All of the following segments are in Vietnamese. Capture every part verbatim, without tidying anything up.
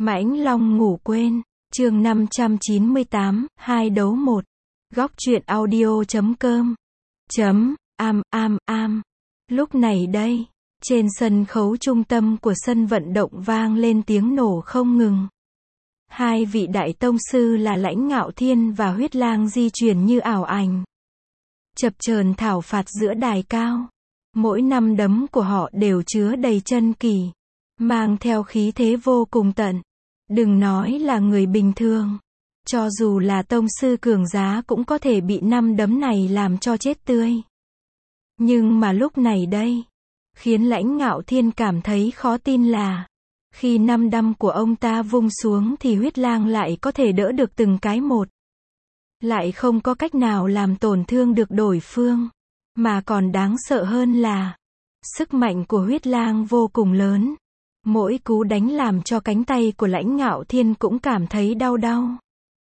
Mãnh Long ngủ quên, chương năm trăm chín mươi tám, hai đấu một. Góc truyện audio chấm com. Chấm, am, am, am. Lúc này đây, trên sân khấu trung tâm của sân vận động vang lên tiếng nổ không ngừng. Hai vị đại tông sư là Lãnh Ngạo Thiên và Huyết Lang di chuyển như ảo ảnh, chập chờn thảo phạt giữa đài cao. Mỗi năm đấm của họ đều chứa đầy chân kỳ, mang theo khí thế vô cùng tận. Đừng nói là người bình thường, cho dù là tông sư cường giá cũng có thể bị năm đấm này làm cho chết tươi. Nhưng mà lúc này đây, khiến Lãnh Ngạo Thiên cảm thấy khó tin là, khi năm đấm của ông ta vung xuống thì Huyết Lang lại có thể đỡ được từng cái một. Lại không có cách nào làm tổn thương được đối phương. Mà còn đáng sợ hơn là, sức mạnh của Huyết Lang vô cùng lớn. Mỗi cú đánh làm cho cánh tay của Lãnh Ngạo Thiên cũng cảm thấy đau đau,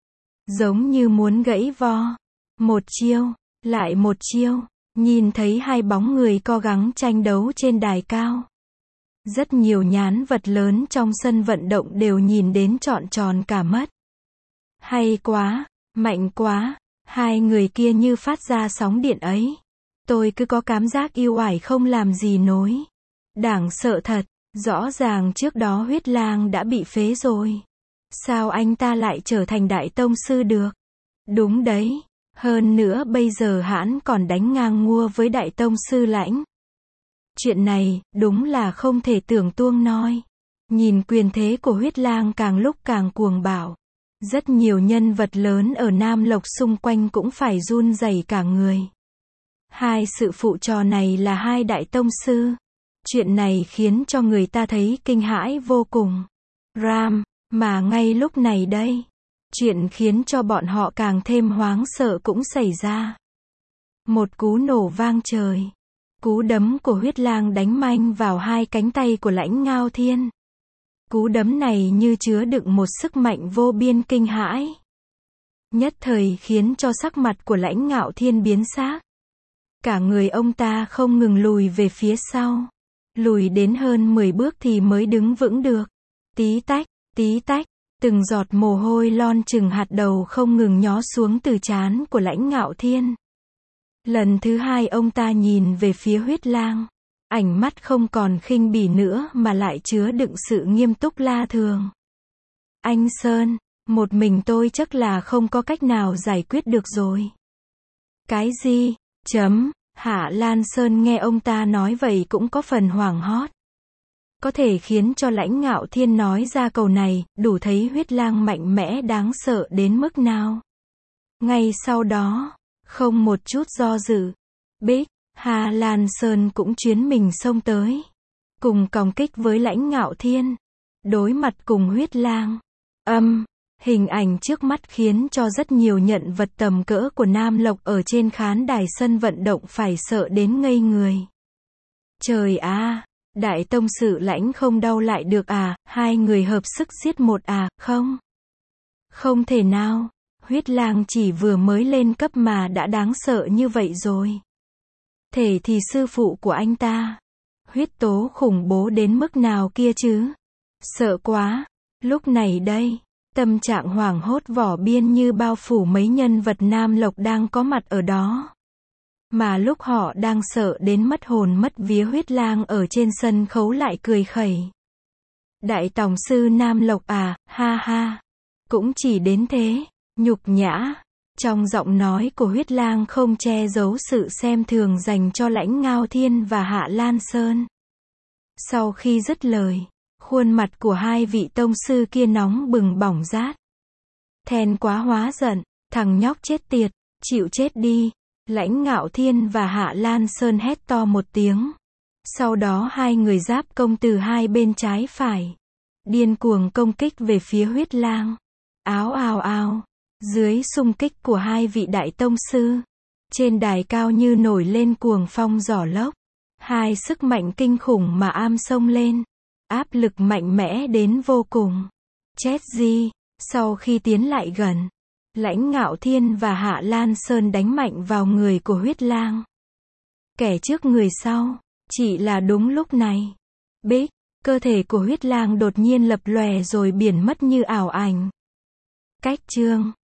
giống như muốn gãy vo. Một chiêu, lại một chiêu, nhìn thấy hai bóng người co gắng tranh đấu trên đài cao. Rất nhiều nhán vật lớn trong sân vận động đều nhìn đến trọn tròn cả mắt. Hay quá, mạnh quá, hai người kia như phát ra sóng điện ấy. Tôi cứ có cảm giác yêu ải không làm gì nối. Đáng sợ thật, rõ ràng trước đó Huyết Lang đã bị phế rồi. Sao anh ta lại trở thành đại tông sư được? Đúng đấy, hơn nữa bây giờ hãn còn đánh ngang ngua với đại tông sư Lãnh. Chuyện này, đúng là không thể tưởng tuông noi. Nhìn quyền thế của Huyết Lang càng lúc càng cuồng bạo. Rất nhiều nhân vật lớn ở Nam Lộc xung quanh cũng phải run rẩy cả người. Hai sự phụ trò này là hai đại tông sư. Chuyện này khiến cho người ta thấy kinh hãi vô cùng. Ram, mà ngay lúc này đây, chuyện khiến cho bọn họ càng thêm hoảng sợ cũng xảy ra. Một cú nổ vang trời. Cú đấm của Huyết Lang đánh mạnh vào hai cánh tay của Lãnh Ngạo Thiên. Cú đấm này như chứa đựng một sức mạnh vô biên kinh hãi. Nhất thời khiến cho sắc mặt của Lãnh Ngạo Thiên biến sắc. Cả người ông ta không ngừng lùi về phía sau. Lùi đến hơn mười bước thì mới đứng vững được. Tí tách, tí tách, từng giọt mồ hôi lon chừng hạt đậu không ngừng nhó xuống từ trán của Lãnh Ngạo Thiên. Lần thứ hai ông ta nhìn về phía Huyết Lang. Ánh mắt không còn khinh bỉ nữa mà lại chứa đựng sự nghiêm túc lạ thường. Anh Sơn, một mình tôi chắc là không có cách nào giải quyết được rồi. Cái gì? Chấm. Hạ Lan Sơn nghe ông ta nói vậy cũng có phần hoảng hốt. Có thể khiến cho Lãnh Ngạo Thiên nói ra câu này, đủ thấy Huyết Lang mạnh mẽ đáng sợ đến mức nào. Ngay sau đó, không một chút do dự, Bích, Hạ Lan Sơn cũng chuyến mình xông tới. Cùng còng kích với Lãnh Ngạo Thiên. Đối mặt cùng Huyết Lang. Âm, hình ảnh trước mắt khiến cho rất nhiều nhận vật tầm cỡ của Nam Lộc ở trên khán đài sân vận động phải sợ đến ngây người. Trời à, đại tông sự Lãnh không đau lại được à, hai người hợp sức giết một à, không? Không thể nào, Huyết Lang chỉ vừa mới lên cấp mà đã đáng sợ như vậy rồi. Thể thì sư phụ của anh ta, huyết tố khủng bố đến mức nào kia chứ? Sợ quá, lúc này đây, tâm trạng hoảng hốt vỏ biên như bao phủ mấy nhân vật Nam Lộc đang có mặt ở đó. Mà lúc họ đang sợ đến mất hồn mất vía, Huyết Lang ở trên sân khấu lại cười khẩy. Đại tông sư Nam Lộc à, ha ha. Cũng chỉ đến thế, nhục nhã. Trong giọng nói của Huyết Lang không che giấu sự xem thường dành cho Lãnh Ngạo Thiên và Hạ Lan Sơn. Sau khi dứt lời, khuôn mặt của hai vị tông sư kia nóng bừng bỏng rát. Thẹn quá hóa giận, thằng nhóc chết tiệt, chịu chết đi. Lãnh Ngạo Thiên và Hạ Lan Sơn hét to một tiếng. Sau đó hai người giáp công từ hai bên trái phải, điên cuồng công kích về phía Huyết Lang. Áo ào ào, dưới xung kích của hai vị đại tông sư, trên đài cao như nổi lên cuồng phong gió lốc. Hai sức mạnh kinh khủng mà am xông lên, áp lực mạnh mẽ đến vô cùng. Chết gì? Sau khi tiến lại gần, Lãnh Ngạo Thiên và Hạ Lan Sơn đánh mạnh vào người của Huyết Lang. Kẻ trước người sau, chỉ là đúng lúc này, Bích, Cơ thể của huyết lang đột nhiên lập lòe rồi biển mất như ảo ảnh. Cách chương